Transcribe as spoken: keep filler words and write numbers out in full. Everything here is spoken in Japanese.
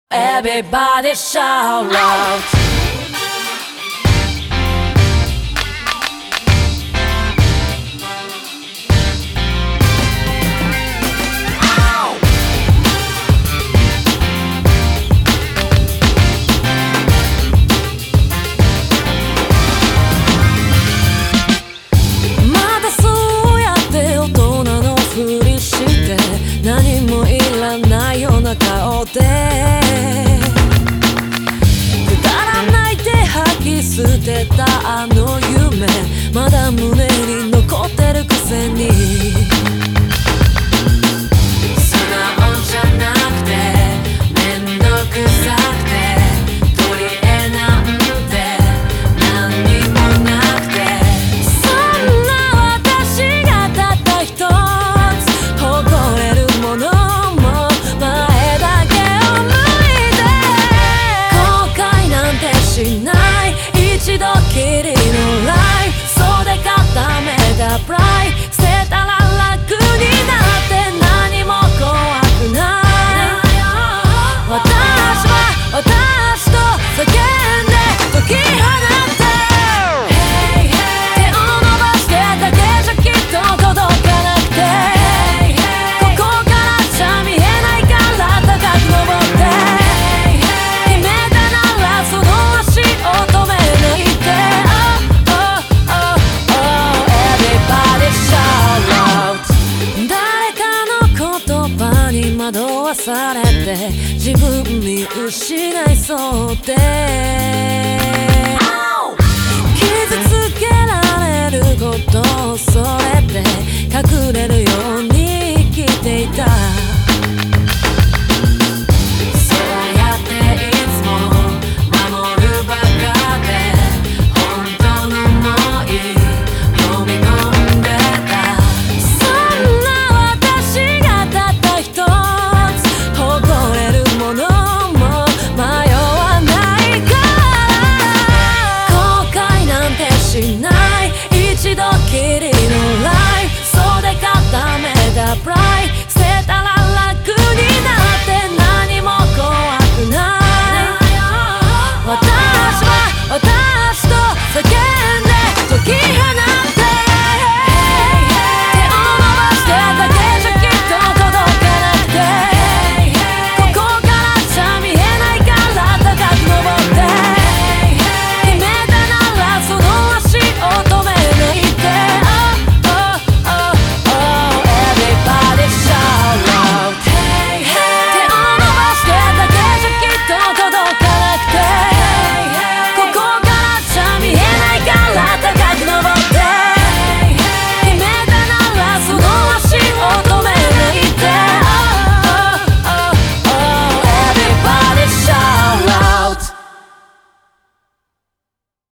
Everybody shout out.まだそうやって大人のふりして何もいらないような顔でくだらないで吐き捨てたあの夢まだ胸に残ってるくせに素直じゃなくてめんどくさくて取り柄なんて何にもなくてそんな私がたった一つ誇れるものも前だけを向いて後悔なんてしない一度きりのライフ袖固めたプライ捨てたら楽になって何も怖くない私は私と叫んで解き放って手を伸ばしてだけじゃきっと届かなくてここからじゃ見えないから高く登って決めたならその足を止めないで Oh, oh, oh, oh Everybody shout out 誰かの言葉に惑わされて自分に失いそうで傷つけられることを恐れて隠れるように生きていた